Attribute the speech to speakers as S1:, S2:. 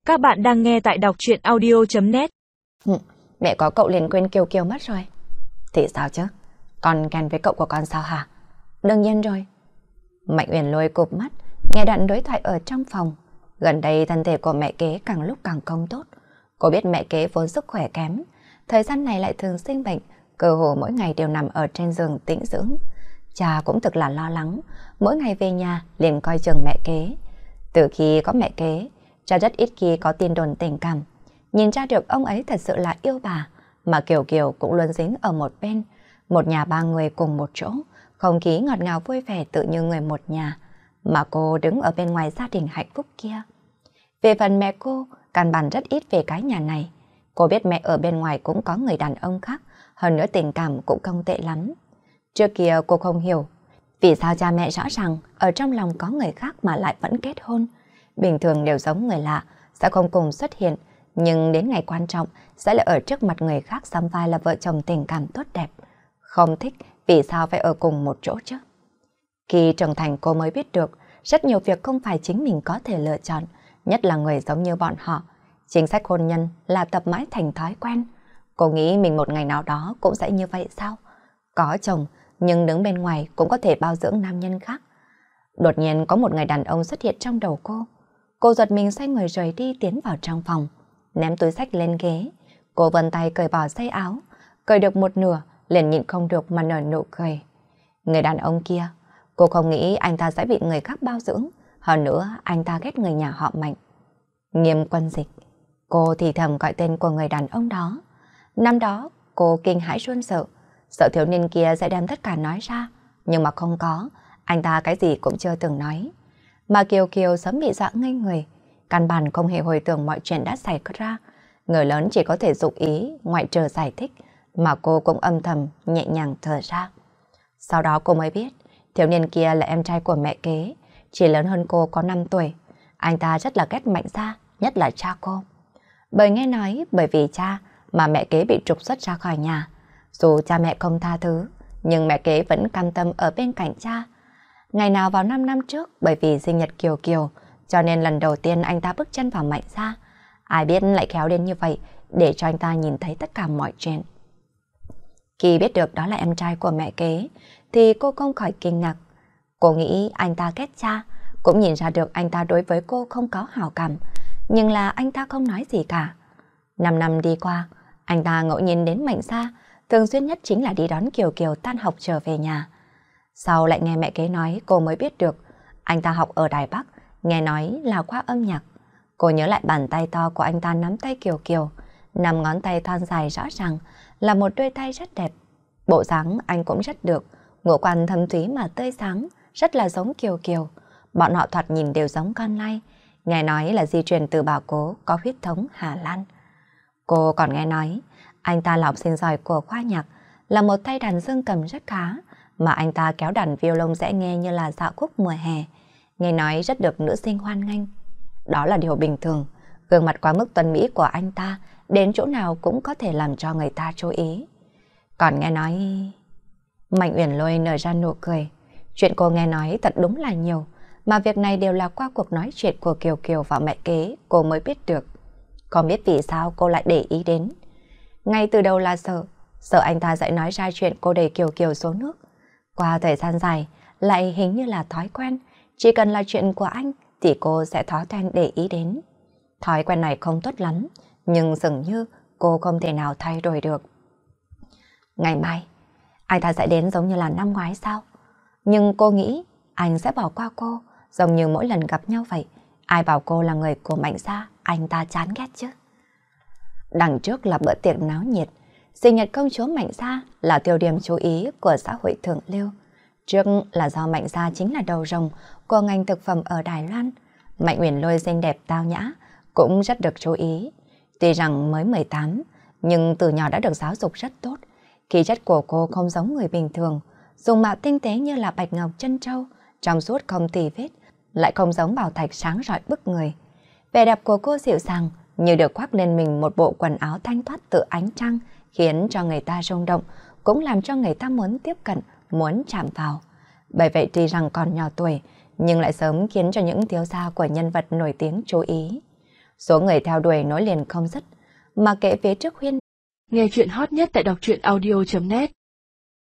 S1: Các bạn đang nghe tại đọc truyện audio.net.
S2: Mẹ có cậu liền quên Kiều Kiều mất rồi. Thì sao chứ? Con ghen với cậu của con sao hả? Đương nhiên rồi. Mạnh Uyển Lôi cụp mắt, nghe đoạn đối thoại ở trong phòng. Gần đây thân thể của mẹ kế càng lúc càng không tốt. Cô biết mẹ kế vốn sức khỏe kém, thời gian này lại thường sinh bệnh, cơ hồ mỗi ngày đều nằm ở trên giường tĩnh dưỡng. Cha cũng thực là lo lắng, mỗi ngày về nhà liền coi chừng mẹ kế. Từ khi có mẹ kế, cha rất ít khi có tin đồn tình cảm. Nhìn ra được ông ấy thật sự là yêu bà, mà Kiều Kiều cũng luôn dính ở một bên. Một nhà ba người cùng một chỗ, không khí ngọt ngào vui vẻ tự như người một nhà. Mà cô đứng ở bên ngoài gia đình hạnh phúc kia. Về phần mẹ cô, căn bản rất ít về cái nhà này. Cô biết mẹ ở bên ngoài cũng có người đàn ông khác, hơn nữa tình cảm cũng không tệ lắm. Trước kia cô không hiểu, vì sao cha mẹ rõ ràng ở trong lòng có người khác mà lại vẫn kết hôn. Bình thường đều giống người lạ, sẽ không cùng xuất hiện, nhưng đến ngày quan trọng sẽ lại ở trước mặt người khác sắm vai là vợ chồng tình cảm tốt đẹp. Không thích, vì sao phải ở cùng một chỗ chứ? Khi trưởng thành cô mới biết được, rất nhiều việc không phải chính mình có thể lựa chọn, nhất là người giống như bọn họ. Chính sách hôn nhân là tập mãi thành thói quen. Cô nghĩ mình một ngày nào đó cũng sẽ như vậy sao? Có chồng, nhưng đứng bên ngoài cũng có thể bao dưỡng nam nhân khác. Đột nhiên có một người đàn ông xuất hiện trong đầu cô. Cô giật mình xoay người rời đi tiến vào trong phòng, ném túi xách lên ghế. Cô vươn tay cởi bỏ dây áo, cởi được một nửa, liền nhịn không được mà nở nụ cười. Người đàn ông kia, cô không nghĩ anh ta sẽ bị người khác bao dưỡng, hơn nữa anh ta ghét người nhà họ Mạnh. Nghiêm Quân Dịch. Cô thì thầm gọi tên của người đàn ông đó. Năm đó, cô kinh hãi run sợ, sợ thiếu niên kia sẽ đem tất cả nói ra, nhưng mà không có, anh ta cái gì cũng chưa từng nói. Mà Kiều Kiều sớm bị dọa ngây người, căn bản không hề hồi tưởng mọi chuyện đã xảy ra. Người lớn chỉ có thể dụng ý, ngoại trừ giải thích, mà cô cũng âm thầm, nhẹ nhàng thở ra. Sau đó cô mới biết, thiếu niên kia là em trai của mẹ kế, chỉ lớn hơn cô có 5 tuổi. Anh ta rất là ghét Mạnh gia, nhất là cha cô. Bởi nghe nói, bởi vì cha mà mẹ kế bị trục xuất ra khỏi nhà. Dù cha mẹ không tha thứ, nhưng mẹ kế vẫn cam tâm ở bên cạnh cha. Ngày nào vào 5 năm trước, bởi vì sinh nhật Kiều Kiều, cho nên lần đầu tiên anh ta bước chân vào Mạnh gia. Ai biết lại khéo đến như vậy, để cho anh ta nhìn thấy tất cả mọi chuyện. Khi biết được đó là em trai của mẹ kế, thì cô không khỏi kinh ngạc. Cô nghĩ anh ta ghét cha, cũng nhìn ra được anh ta đối với cô không có hảo cảm, nhưng là anh ta không nói gì cả. 5 năm đi qua, anh ta ngẫu nhiên đến Mạnh gia, thường xuyên nhất chính là đi đón Kiều Kiều tan học trở về nhà. Sau lại nghe mẹ kế nói cô mới biết được, anh ta học ở Đài Bắc, nghe nói là khoa âm nhạc. Cô nhớ lại bàn tay to của anh ta nắm tay Kiều Kiều, 5 ngón tay thon dài rõ ràng, là một đôi tay rất đẹp. Bộ dáng anh cũng rất được, ngũ quan thâm thúy mà tươi sáng, rất là giống Kiều Kiều. Bọn họ thoạt nhìn đều giống con lai, nghe nói là di truyền từ bà cố có huyết thống Hà Lan. Cô còn nghe nói, anh ta là học sinh giỏi của khoa nhạc, là một tay đàn dương cầm rất khá, mà anh ta kéo đàn violon dễ nghe như là dạo khúc mùa hè, nghe nói rất được nữ sinh hoan nghênh. Đó là điều bình thường, gương mặt quá mức tuấn mỹ của anh ta đến chỗ nào cũng có thể làm cho người ta chú ý. Còn nghe nói... Mạnh Uyển Lôi nở ra nụ cười. Chuyện cô nghe nói thật đúng là nhiều, mà việc này đều là qua cuộc nói chuyện của Kiều Kiều và mẹ kế cô mới biết được. Không biết vì sao cô lại để ý đến. Ngay từ đầu là sợ anh ta sẽ nói ra chuyện cô đẩy Kiều Kiều xuống nước. Qua thời gian dài, lại hình như là thói quen, chỉ cần là chuyện của anh thì cô sẽ thói quen để ý đến. Thói quen này không tốt lắm, nhưng dường như cô không thể nào thay đổi được. Ngày mai, anh ta sẽ đến giống như là năm ngoái sao? Nhưng cô nghĩ anh sẽ bỏ qua cô, giống như mỗi lần gặp nhau vậy. Ai bảo cô là người của Mạnh gia, anh ta chán ghét chứ. Đằng trước là bữa tiệc náo nhiệt, sinh nhật công chúa Mạnh gia là tiêu điểm chú ý của xã hội thượng lưu. Trước là do Mạnh gia chính là đầu rồng của ngành thực phẩm ở Đài Loan. Mạnh Uyển Lôi xinh đẹp tao nhã, cũng rất được chú ý. Tuy rằng mới 18, nhưng từ nhỏ đã được giáo dục rất tốt. Khí chất của cô không giống người bình thường, dùng mạo tinh tế như là bạch ngọc trân châu, trong suốt không tì vết, lại không giống bảo thạch sáng rọi bức người. Vẻ đẹp của cô dịu dàng, như được khoác lên mình một bộ quần áo thanh thoát tự ánh trăng, khiến cho người ta rung động, cũng làm cho người ta muốn tiếp cận, muốn chạm vào. Bởi vậy tuy rằng còn nhỏ tuổi, nhưng lại sớm khiến cho những thiếu gia của nhân vật nổi tiếng chú ý. Số người theo đuổi nối liền không dứt, mà kệ phía trước Huyên.
S1: Nghe chuyện hot nhất tại đọc truyện audio.net